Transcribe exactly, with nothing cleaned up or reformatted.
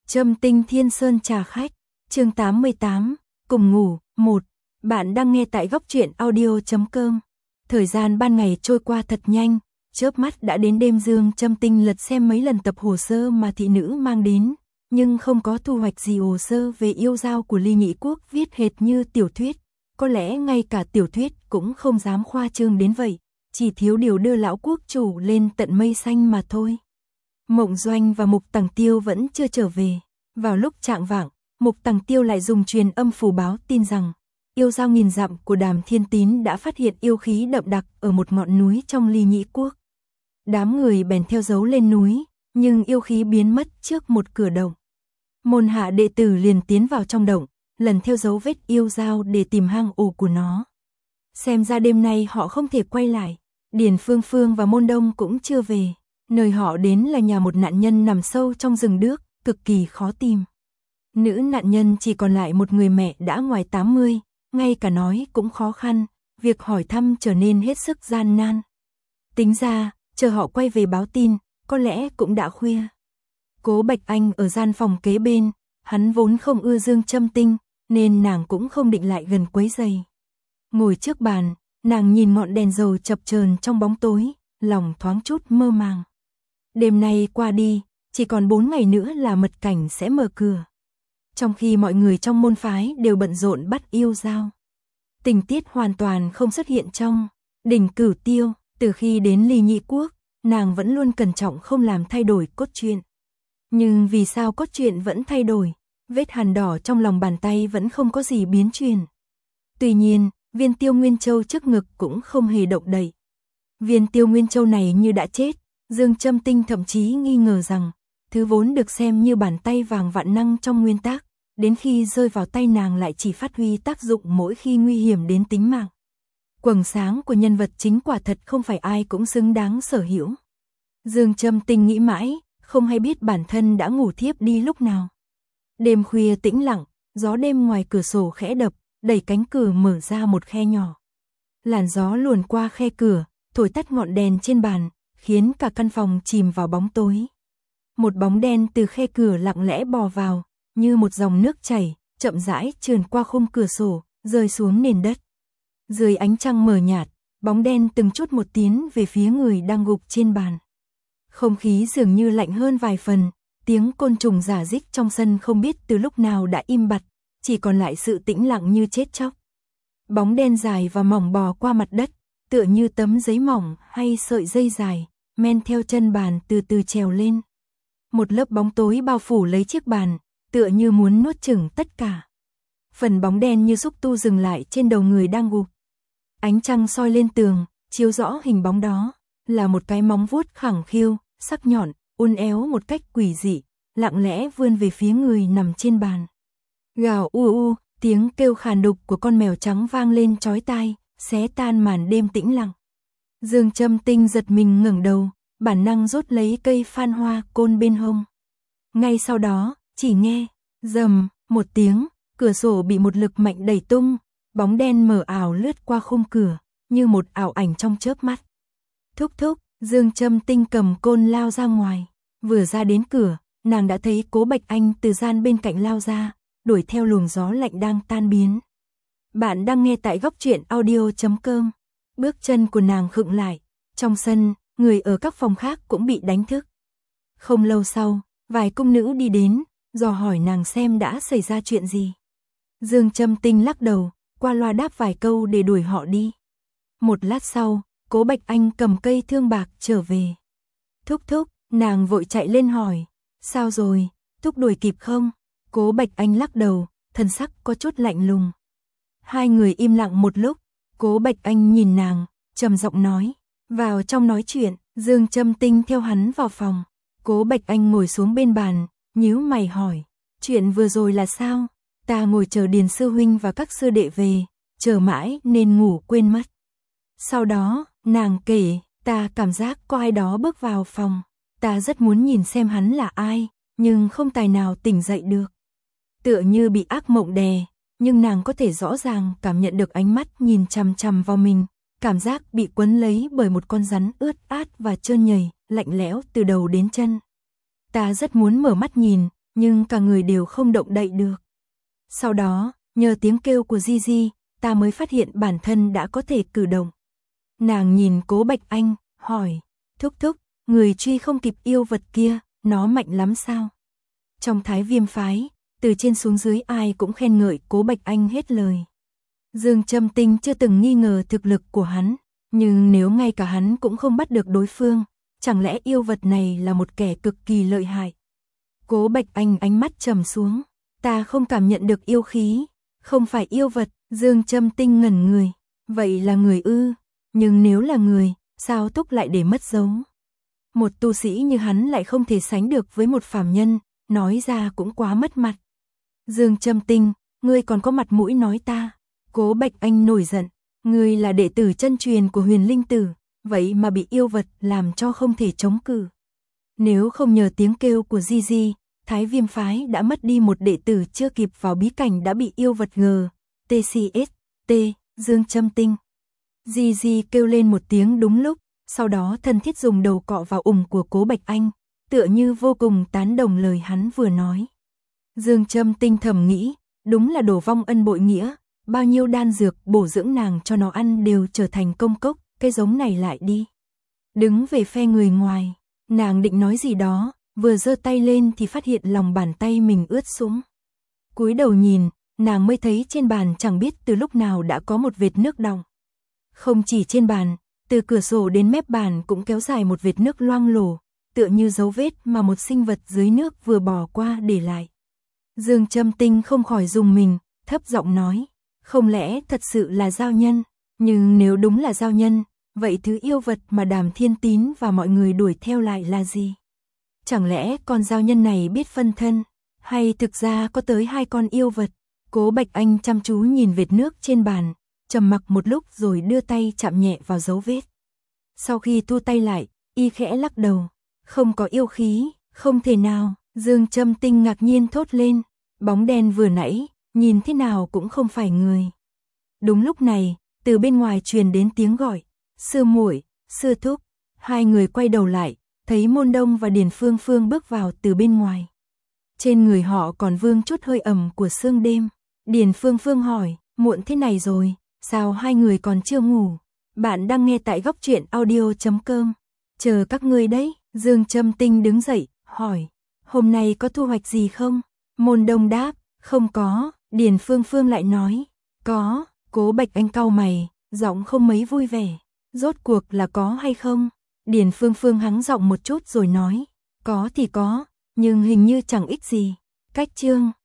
Trâm Tinh Thiên Sơn trà khách, chương tám mươi tám, cùng ngủ, một. Bạn đang nghe tại góc truyện audio chấm com. Thời gian ban ngày trôi qua thật nhanh, chớp mắt đã đến đêm dương. Trâm Tinh lật xem mấy lần tập hồ sơ mà thị nữ mang đến, nhưng không có thu hoạch gì. Hồ sơ về yêu dao của Ly Nhị Quốc viết hệt như tiểu thuyết, có lẽ ngay cả tiểu thuyết cũng không dám khoa trương đến vậy, chỉ thiếu điều đưa lão quốc chủ lên tận mây xanh mà thôi. Mộng Doanh và Mục Tằng Tiêu vẫn chưa trở về. Vào lúc chạng vạng, Mục Tằng Tiêu lại dùng truyền âm phù báo tin rằng yêu dao nghìn dặm của Đàm Thiên Tín đã phát hiện yêu khí đậm đặc ở một ngọn núi trong Ly Nhị Quốc. Đám người bèn theo dấu lên núi, nhưng yêu khí biến mất trước một cửa động. Môn hạ đệ tử liền tiến vào trong động, lần theo dấu vết yêu dao để tìm hang ổ của nó. Xem ra đêm nay họ không thể quay lại. Điền Phương Phương và Môn Đông cũng chưa về. Nơi họ đến là nhà một nạn nhân nằm sâu trong rừng đước, cực kỳ khó tìm. Nữ nạn nhân chỉ còn lại một người mẹ đã ngoài tám mươi, ngay cả nói cũng khó khăn, việc hỏi thăm trở nên hết sức gian nan. Tính ra, chờ họ quay về báo tin, có lẽ cũng đã khuya. Cố Bạch Anh ở gian phòng kế bên, hắn vốn không ưa Dương Trâm Tinh, nên nàng cũng không định lại gần quấy rầy. Ngồi trước bàn, nàng nhìn ngọn đèn dầu chập chờn trong bóng tối, lòng thoáng chút mơ màng. Đêm nay qua đi, chỉ còn bốn ngày nữa là mật cảnh sẽ mở cửa. Trong khi mọi người trong môn phái đều bận rộn bắt yêu dao, tình tiết hoàn toàn không xuất hiện trong Đỉnh Cửu Tiêu. Từ khi đến Ly Nhị Quốc, nàng vẫn luôn cẩn trọng không làm thay đổi cốt truyện. Nhưng vì sao cốt truyện vẫn thay đổi? Vết hằn đỏ trong lòng bàn tay vẫn không có gì biến chuyển. Tuy nhiên, viên Tiêu Nguyên Châu trước ngực cũng không hề động đậy. Viên Tiêu Nguyên Châu này như đã chết. Dương Trâm Tinh thậm chí nghi ngờ rằng thứ vốn được xem như bàn tay vàng vạn năng trong nguyên tác, đến khi rơi vào tay nàng lại chỉ phát huy tác dụng mỗi khi nguy hiểm đến tính mạng. Quầng sáng của nhân vật chính quả thật không phải ai cũng xứng đáng sở hữu. Dương Trâm Tinh nghĩ mãi, không hay biết bản thân đã ngủ thiếp đi lúc nào. Đêm khuya tĩnh lặng, gió đêm ngoài cửa sổ khẽ đập, đẩy cánh cửa mở ra một khe nhỏ. Làn gió luồn qua khe cửa, thổi tắt ngọn đèn trên bàn, khiến cả căn phòng chìm vào bóng tối. Một bóng đen từ khe cửa lặng lẽ bò vào, như một dòng nước chảy, chậm rãi trườn qua khung cửa sổ, rơi xuống nền đất. Dưới ánh trăng mờ nhạt, bóng đen từng chút một tiến về phía người đang gục trên bàn. Không khí dường như lạnh hơn vài phần, tiếng côn trùng rả rích trong sân không biết từ lúc nào đã im bặt, chỉ còn lại sự tĩnh lặng như chết chóc. Bóng đen dài và mỏng bò qua mặt đất, tựa như tấm giấy mỏng hay sợi dây dài, men theo chân bàn từ từ trèo lên. Một lớp bóng tối bao phủ lấy chiếc bàn, tựa như muốn nuốt chửng tất cả. Phần bóng đen như xúc tu dừng lại trên đầu người đang gục. Ánh trăng soi lên tường, chiếu rõ hình bóng đó, là một cái móng vuốt khẳng khiu, sắc nhọn, uốn éo một cách quỷ dị, lặng lẽ vươn về phía người nằm trên bàn. Gào u u, tiếng kêu khàn đục của con mèo trắng vang lên chói tai, xé tan màn đêm tĩnh lặng. Dương Trâm Tinh giật mình ngẩng đầu, bản năng rút lấy cây phan hoa côn bên hông. Ngay sau đó, chỉ nghe rầm một tiếng, cửa sổ bị một lực mạnh đẩy tung, bóng đen mờ ảo lướt qua khung cửa, như một ảo ảnh trong chớp mắt. Thúc thúc, Dương Trâm Tinh cầm côn lao ra ngoài. Vừa ra đến cửa, nàng đã thấy Cố Bạch Anh từ gian bên cạnh lao ra, đuổi theo luồng gió lạnh đang tan biến. Bạn đang nghe tại góc truyện audio chấm com. Bước chân của nàng khựng lại. Trong sân, người ở các phòng khác cũng bị đánh thức. Không lâu sau, vài cung nữ đi đến, dò hỏi nàng xem đã xảy ra chuyện gì. Dương Trâm Tinh lắc đầu, qua loa đáp vài câu để đuổi họ đi. Một lát sau, Cố Bạch Anh cầm cây thương bạc trở về. Thúc thúc, nàng vội chạy lên hỏi. Sao rồi, thúc đuổi kịp không? Cố Bạch Anh lắc đầu, thần sắc có chút lạnh lùng. Hai người im lặng một lúc, Cố Bạch Anh nhìn nàng, trầm giọng nói. Vào trong nói chuyện, Dương Trâm Tinh theo hắn vào phòng. Cố Bạch Anh ngồi xuống bên bàn, nhíu mày hỏi. Chuyện vừa rồi là sao? Ta ngồi chờ Điền sư huynh và các sư đệ về, chờ mãi nên ngủ quên mất. Sau đó, nàng kể, ta cảm giác có ai đó bước vào phòng. Ta rất muốn nhìn xem hắn là ai, nhưng không tài nào tỉnh dậy được. Tựa như bị ác mộng đè, nhưng nàng có thể rõ ràng cảm nhận được ánh mắt nhìn chằm chằm vào mình. Cảm giác bị quấn lấy bởi một con rắn ướt át và trơn nhầy, lạnh lẽo từ đầu đến chân. Ta rất muốn mở mắt nhìn, nhưng cả người đều không động đậy được. Sau đó, nhờ tiếng kêu của Gigi, ta mới phát hiện bản thân đã có thể cử động. Nàng nhìn Cố Bạch Anh, hỏi, thúc thúc, người truy không kịp yêu vật kia, nó mạnh lắm sao? Trong Thái Viêm phái, từ trên xuống dưới ai cũng khen ngợi Cố Bạch Anh hết lời. Dương Châm Tinh chưa từng nghi ngờ thực lực của hắn, nhưng nếu ngay cả hắn cũng không bắt được đối phương, chẳng lẽ yêu vật này là một kẻ cực kỳ lợi hại? Cố Bạch Anh ánh mắt trầm xuống, ta không cảm nhận được yêu khí, không phải yêu vật. Dương Châm Tinh ngẩn người, vậy là người ư? Nhưng nếu là người, sao thúc lại để mất dấu? Một tu sĩ như hắn lại không thể sánh được với một phàm nhân, nói ra cũng quá mất mặt. Dương Châm Tinh, ngươi còn có mặt mũi nói ta? Cố Bạch Anh nổi giận, ngươi là đệ tử chân truyền của Huyền Linh Tử, vậy mà bị yêu vật làm cho không thể chống cự. Nếu không nhờ tiếng kêu của Gigi, Thái Viêm phái đã mất đi một đệ tử chưa kịp vào bí cảnh đã bị yêu vật ngờ. tê xê ét, T, Dương Châm Tinh. Gigi kêu lên một tiếng đúng lúc, sau đó thân thiết dùng đầu cọ vào ủng của Cố Bạch Anh, tựa như vô cùng tán đồng lời hắn vừa nói. Dương Châm Tinh thầm nghĩ, đúng là đổ vong ân bội nghĩa, bao nhiêu đan dược bổ dưỡng nàng cho nó ăn đều trở thành công cốc, cái giống này lại đi. Đứng về phe người ngoài, nàng định nói gì đó, vừa giơ tay lên thì phát hiện lòng bàn tay mình ướt sũng. Cúi đầu nhìn, nàng mới thấy trên bàn chẳng biết từ lúc nào đã có một vệt nước đọng. Không chỉ trên bàn, từ cửa sổ đến mép bàn cũng kéo dài một vệt nước loang lổ, tựa như dấu vết mà một sinh vật dưới nước vừa bỏ qua để lại. Dương Châm Tinh không khỏi rùng mình, thấp giọng nói, không lẽ thật sự là giao nhân? Nhưng nếu đúng là giao nhân, vậy thứ yêu vật mà Đàm Thiên Tín và mọi người đuổi theo lại là gì? Chẳng lẽ con giao nhân này biết phân thân, hay thực ra có tới hai con yêu vật? Cố Bạch Anh chăm chú nhìn vệt nước trên bàn, trầm mặc một lúc rồi đưa tay chạm nhẹ vào dấu vết. Sau khi thu tay lại, y khẽ lắc đầu, không có yêu khí, không thể nào. Dương Châm Tinh ngạc nhiên thốt lên, bóng đen vừa nãy, nhìn thế nào cũng không phải người. Đúng lúc này, từ bên ngoài truyền đến tiếng gọi, sư muội, sư thúc. Hai người quay đầu lại, thấy Môn Đông và Điền Phương Phương bước vào từ bên ngoài. Trên người họ còn vương chút hơi ẩm của sương đêm. Điền Phương Phương hỏi, muộn thế này rồi, sao hai người còn chưa ngủ? Bạn đang nghe tại góc truyện audio chấm com. Chờ các ngươi đấy. Dương Châm Tinh đứng dậy, hỏi, hôm nay có thu hoạch gì không? Môn Đông đáp, không có. Điền Phương Phương lại nói, có. Cố Bạch Anh cau mày, giọng không mấy vui vẻ. Rốt cuộc là có hay không? Điền Phương Phương hắng giọng một chút rồi nói, có thì có, nhưng hình như chẳng ích gì. Cách chương